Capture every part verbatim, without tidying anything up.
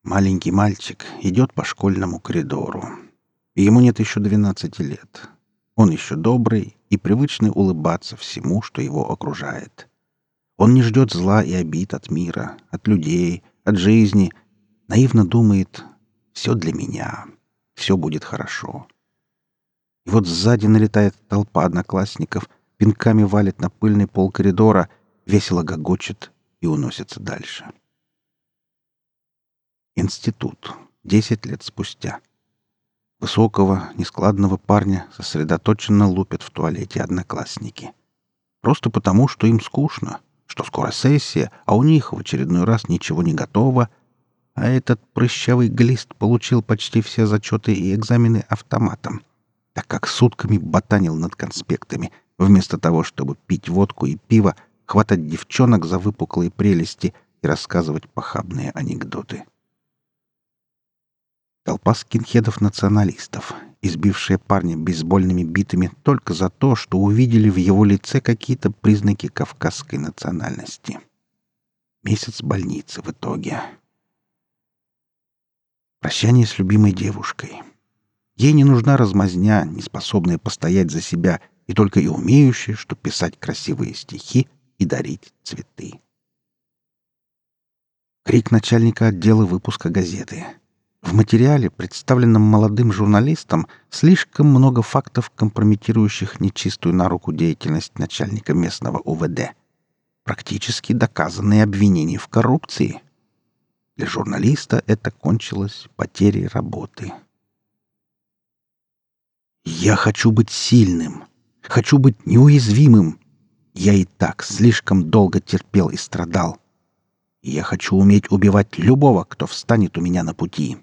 Маленький мальчик идет по школьному коридору. И ему нет еще двенадцати лет. Он еще добрый и привычный улыбаться всему, что его окружает. Он не ждет зла и обид от мира, от людей, от жизни. Наивно думает: «Все для меня, все будет хорошо». И вот сзади налетает толпа одноклассников, пинками валит на пыльный пол коридора, весело гогочет и уносится дальше. Институт. Десять лет спустя. Высокого, нескладного парня сосредоточенно лупят в туалете одноклассники. Просто потому, что им скучно, что скоро сессия, а у них в очередной раз ничего не готово, а этот прыщавый глист получил почти все зачеты и экзамены автоматом, так как сутками ботанил над конспектами, вместо того, чтобы пить водку и пиво, хватать девчонок за выпуклые прелести и рассказывать похабные анекдоты. Толпа скинхедов-националистов, избившая парня бейсбольными битами только за то, что увидели в его лице какие-то признаки кавказской национальности. Месяц больницы в итоге. Прощание с любимой девушкой. Ей не нужна размазня, не способная постоять за себя, и только и умеющая, что писать красивые стихи и дарить цветы. Крик начальника отдела выпуска газеты. В материале, представленном молодым журналистом, слишком много фактов, компрометирующих нечистую на руку деятельность начальника местного УВД. Практически доказанные обвинения в коррупции. Для журналиста это кончилось потерей работы. «Я хочу быть сильным. Хочу быть неуязвимым. Я и так слишком долго терпел и страдал. Я хочу уметь убивать любого, кто встанет у меня на пути.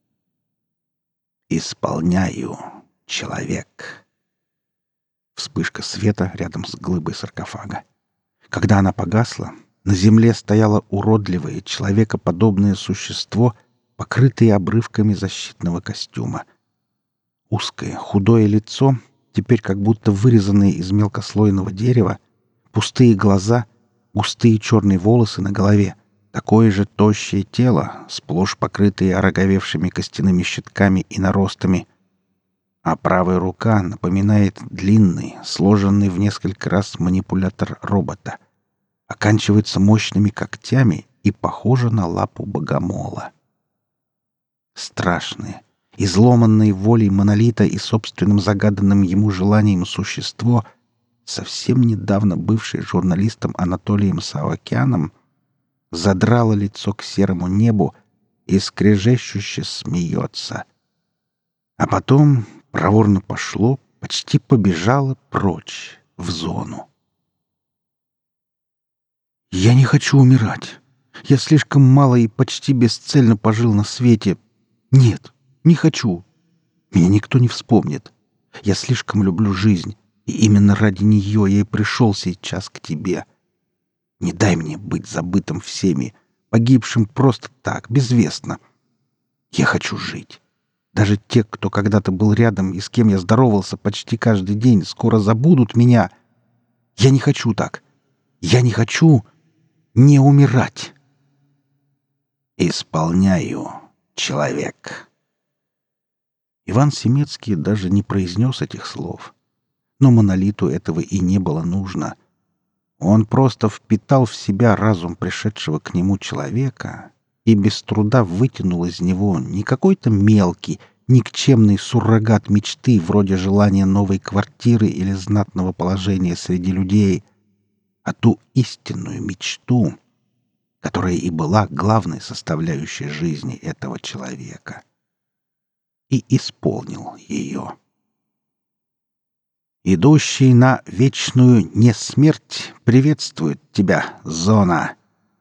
Исполняю, человек». Вспышка света рядом с глыбой саркофага. Когда она погасла, на земле стояло уродливое, человекоподобное существо, покрытое обрывками защитного костюма. Узкое, худое лицо, теперь как будто вырезанное из мелкослойного дерева, пустые глаза, густые черные волосы на голове, такое же тощее тело, сплошь покрытое ороговевшими костяными щитками и наростами, а правая рука напоминает длинный, сложенный в несколько раз манипулятор робота, оканчивается мощными когтями и похожа на лапу богомола. Страшное, изломанное волей монолита и собственным загаданным ему желанием существо, совсем недавно бывшее журналистом Анатолием Саакяном, задрало лицо к серому небу и скрежещуще смеется. А потом проворно пошло, почти побежало прочь, в зону. «Я не хочу умирать. Я слишком мало и почти бесцельно пожил на свете. Нет, не хочу. Меня никто не вспомнит. Я слишком люблю жизнь, и именно ради нее я и пришел сейчас к тебе. Не дай мне быть забытым всеми, погибшим просто так, безвестно. Я хочу жить. Даже те, кто когда-то был рядом и с кем я здоровался почти каждый день, скоро забудут меня. Я не хочу так. Я не хочу не умирать. Исполняю, человек». Иван Семецкий даже не произнес этих слов. Но монолиту этого и не было нужно. Он просто впитал в себя разум пришедшего к нему человека и без труда вытянул из него не какой-то мелкий, никчемный суррогат мечты вроде желания новой квартиры или знатного положения среди людей, а ту истинную мечту, которая и была главной составляющей жизни этого человека. И исполнил ее. «Идущий на вечную несмерть приветствует тебя, зона!»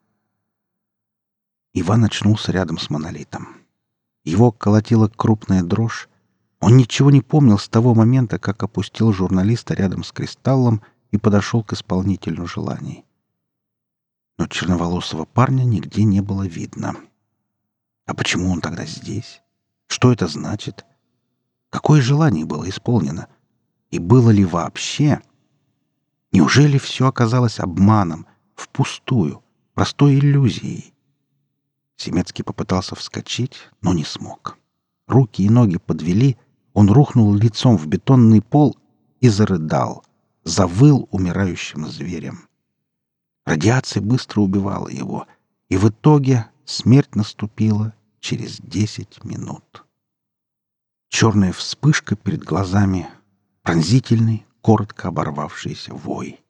Иван очнулся рядом с монолитом. Его колотила крупная дрожь. Он ничего не помнил с того момента, как опустил журналиста рядом с кристаллом и подошел к исполнителю желаний. Но черноволосого парня нигде не было видно. А почему он тогда здесь? Что это значит? Какое желание было исполнено? И было ли вообще? Неужели все оказалось обманом, впустую, простой иллюзией? Семецкий попытался вскочить, но не смог. Руки и ноги подвели, он рухнул лицом в бетонный пол и зарыдал, завыл умирающим зверем. Радиация быстро убивала его, и в итоге смерть наступила через десять минут. Черная вспышка перед глазами, пронзительный, коротко оборвавшийся вой.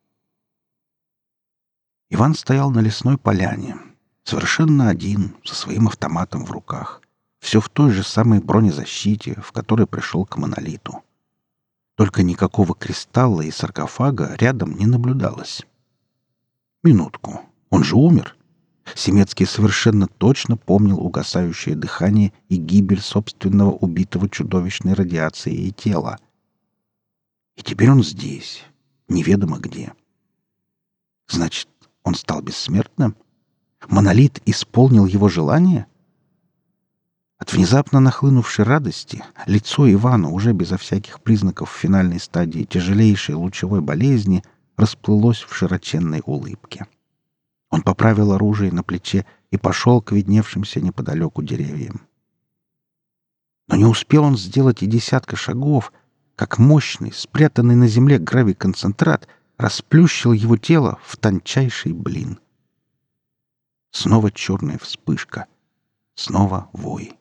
Иван стоял на лесной поляне, совершенно один, со своим автоматом в руках, все в той же самой бронезащите, в которой пришел к монолиту. Только никакого кристалла и саркофага рядом не наблюдалось. Минутку, он же умер. Семецкий совершенно точно помнил угасающее дыхание и гибель собственного убитого чудовищной радиацией тела. И теперь он здесь, неведомо где. Значит, он стал бессмертным? Монолит исполнил его желание? От внезапно нахлынувшей радости лицо Ивана, уже безо всяких признаков финальной стадии тяжелейшей лучевой болезни, расплылось в широченной улыбке. Он поправил оружие на плече и пошел к видневшимся неподалеку деревьям. Но не успел он сделать и десятка шагов, как мощный, спрятанный на земле гравиконцентрат расплющил его тело в тончайший блин. Снова черная вспышка. Снова вой.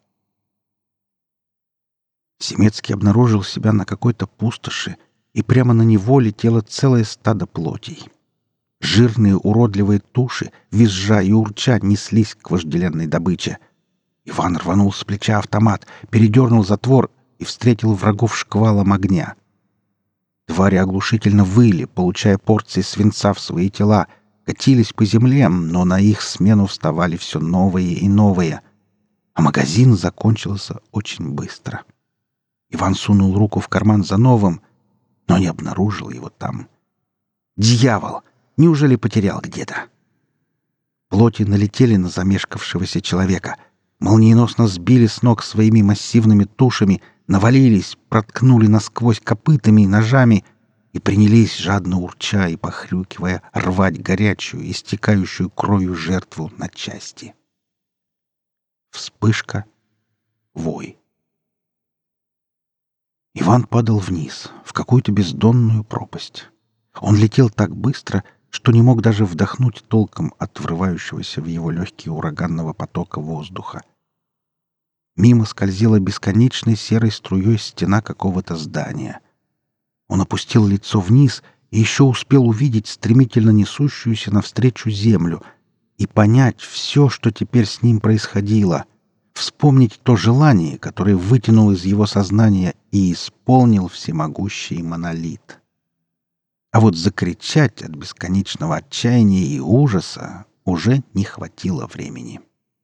Семецкий обнаружил себя на какой-то пустоши, и прямо на него летело целое стадо плотей. Жирные уродливые туши, визжа и урча, неслись к вожделенной добыче. Иван рванул с плеча автомат, передернул затвор и встретил врагов шквалом огня. Твари оглушительно выли, получая порции свинца в свои тела, катились по земле, но на их смену вставали все новые и новые. А магазин закончился очень быстро. Иван сунул руку в карман за новым, но не обнаружил его там. «Дьявол! Неужели потерял где-то?» Плоти налетели на замешкавшегося человека, молниеносно сбили с ног своими массивными тушами, навалились, проткнули насквозь копытами и ножами и принялись, жадно урча и похрюкивая, рвать горячую, истекающую кровью жертву на части. Вспышка, вой. Иван падал вниз, в какую-то бездонную пропасть. Он летел так быстро, что не мог даже вдохнуть толком от врывающегося в его легкие ураганного потока воздуха. Мимо скользила бесконечной серой струей стена какого-то здания. Он опустил лицо вниз и еще успел увидеть стремительно несущуюся навстречу землю и понять все, что теперь с ним происходило, вспомнить то желание, которое вытянул из его сознания и исполнил всемогущий монолит. А вот закричать от бесконечного отчаяния и ужаса уже не хватило времени.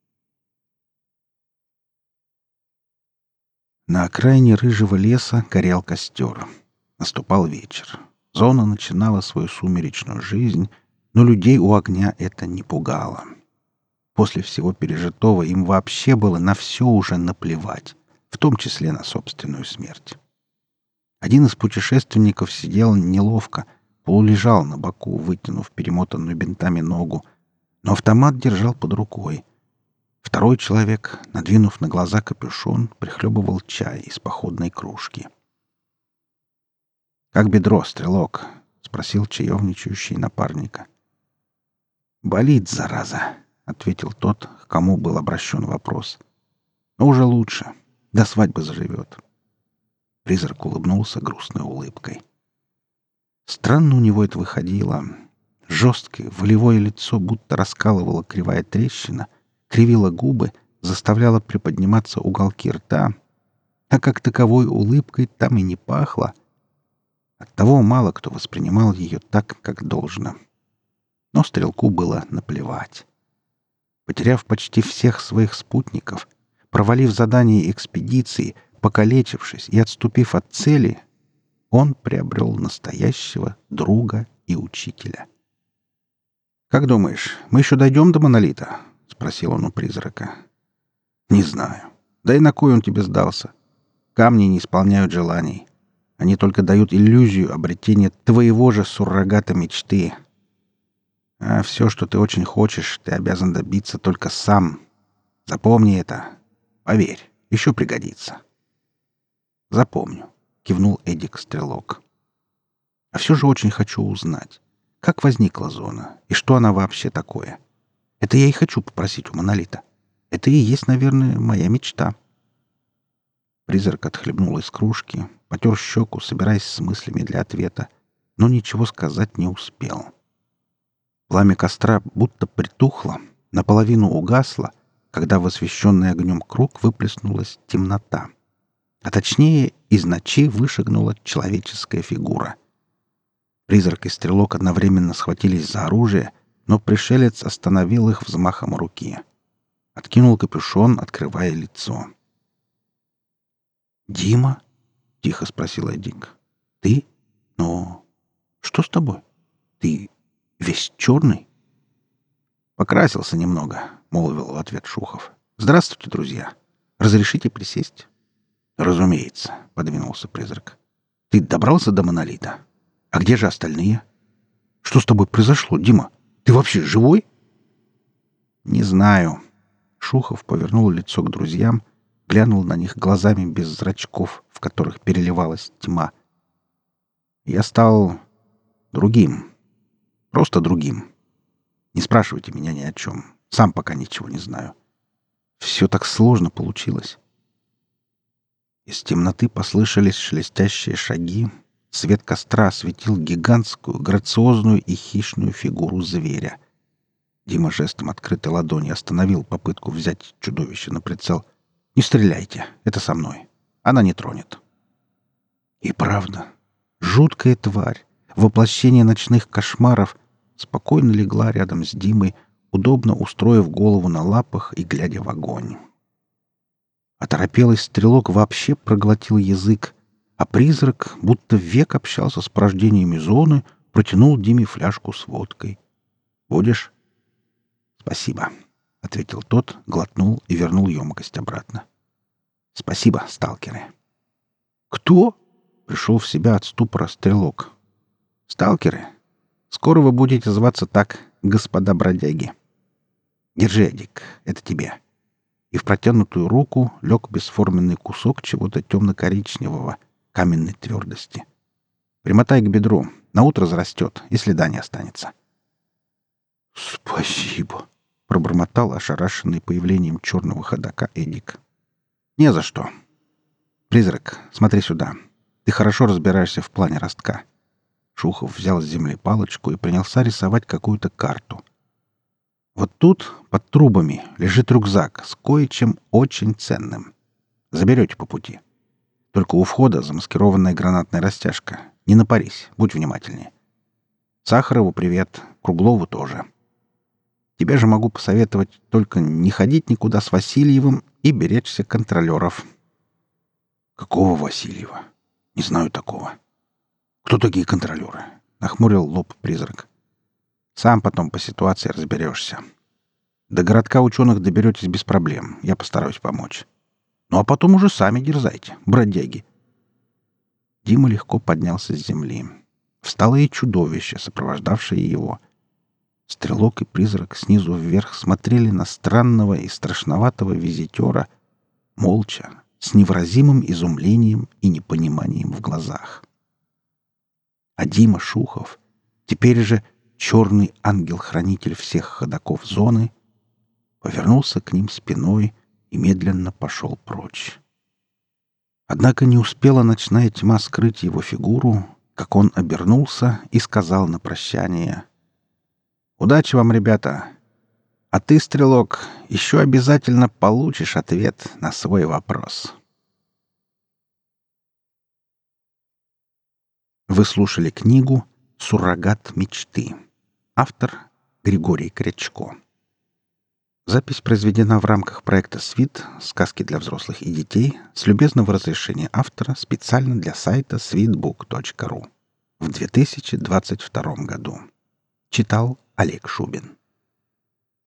На окраине рыжего леса горел костер. Наступал вечер. Зона начинала свою сумеречную жизнь, но людей у огня это не пугало. После всего пережитого им вообще было на все уже наплевать, в том числе на собственную смерть. Один из путешественников сидел неловко, полулежал на боку, вытянув перемотанную бинтами ногу, но автомат держал под рукой. Второй человек, надвинув на глаза капюшон, прихлебывал чай из походной кружки. «Как бедро, стрелок?» — спросил чаевничающий напарника. «Болит, зараза», — ответил тот, к кому был обращен вопрос. «Но уже лучше. До свадьбы заживет». Призрак улыбнулся грустной улыбкой. Странно у него это выходило. Жесткое, волевое лицо будто раскалывало кривая трещина, кривило губы, заставляло приподниматься уголки рта, а как таковой улыбкой там и не пахло. Оттого мало кто воспринимал ее так, как должно. Но стрелку было наплевать. Потеряв почти всех своих спутников, провалив задание экспедиции, покалечившись и отступив от цели, он приобрел настоящего друга и учителя. «Как думаешь, мы еще дойдем до монолита?» — спросил он у призрака. «Не знаю. Да и на кой он тебе сдался? Камни не исполняют желаний. Они только дают иллюзию обретения твоего же суррогата мечты. А все, что ты очень хочешь, ты обязан добиться только сам. Запомни это. Поверь, еще пригодится. Запомню, кивнул Эдик Стрелок. А все же очень хочу узнать, как возникла зона и что она вообще такое. Это я и хочу попросить у Монолита. Это и есть, наверное, моя мечта. Призрак отхлебнул из кружки, потер щеку, собираясь с мыслями для ответа, но ничего сказать не успел. Пламя костра будто притухло, наполовину угасло, когда в освещенный огнем круг выплеснулась темнота. А точнее, из ночи вышагнула человеческая фигура. Призрак и Стрелок одновременно схватились за оружие, но пришелец остановил их взмахом руки. Откинул капюшон, открывая лицо. «Дима?» — тихо спросил Эдик. «Ты? Но что с тобой? Ты весь черный?» «Покрасился немного», — молвил в ответ Шухов. «Здравствуйте, друзья. Разрешите присесть?» «Разумеется», — подвинулся призрак. «Ты добрался до Монолита? А где же остальные? Что с тобой произошло, Дима? Ты вообще живой?» «Не знаю». Шухов повернул лицо к друзьям, глянул на них глазами без зрачков, в которых переливалась тьма. «Я стал другим. Просто другим. Не спрашивайте меня ни о чем. Сам пока ничего не знаю. Все так сложно получилось». Из темноты послышались шелестящие шаги. Свет костра осветил гигантскую, грациозную и хищную фигуру зверя. Дима жестом открытой ладони остановил попытку взять чудовище на прицел. «Не стреляйте, это со мной. Она не тронет». И правда, жуткая тварь, воплощение ночных кошмаров, спокойно легла рядом с Димой, удобно устроив голову на лапах и глядя в огонь. Оторопелый Стрелок вообще проглотил язык, а призрак, будто век общался с порождениями зоны, протянул Диме фляжку с водкой. «Будешь?» «Спасибо», — ответил тот, глотнул и вернул емкость обратно. «Спасибо, сталкеры». «Кто?» — пришел в себя от ступора Стрелок. «Сталкеры. Скоро вы будете зваться так, господа бродяги. Держи, Эдик, это тебе». И в протянутую руку лег бесформенный кусок чего-то темно-коричневого, каменной твердости. «Примотай к бедру. Наутро зарастет, и следа не останется». «Спасибо», — пробормотал ошарашенный появлением черного ходока Эдик. «Не за что. Призрак, смотри сюда. Ты хорошо разбираешься в плане ростка». Шухов взял с земли палочку и принялся рисовать какую-то карту. «Вот тут, под трубами, лежит рюкзак с кое-чем очень ценным. Заберете по пути. Только у входа замаскированная гранатная растяжка. Не напарись, будь внимательнее. Сахарову привет, Круглову тоже. Тебе же могу посоветовать только не ходить никуда с Васильевым и беречься контролеров». «Какого Васильева? Не знаю такого. Кто такие контролеры?» — нахмурил лоб призрак. «Сам потом по ситуации разберешься. До городка ученых доберетесь без проблем. Я постараюсь помочь. Ну а потом уже сами дерзайте, бродяги». Дима легко поднялся с земли. Встало и чудовище, сопровождавшее его. Стрелок и призрак снизу вверх смотрели на странного и страшноватого визитера, молча, с невыразимым изумлением и непониманием в глазах. А Дима Шухов, теперь же черный ангел-хранитель всех ходоков зоны, повернулся к ним спиной и медленно пошел прочь. Однако не успела ночная тьма скрыть его фигуру, как он обернулся и сказал на прощание: «Удачи вам, ребята! А ты, Стрелок, еще обязательно получишь ответ на свой вопрос». Вы слушали книгу «Суррогат мечты». Автор Григорий Крячко. Запись произведена в рамках проекта «Свит. Сказки для взрослых и детей» с любезного разрешения автора специально для сайта свитбук точка ру в две тысячи двадцать втором году. Читал Олег Шубин.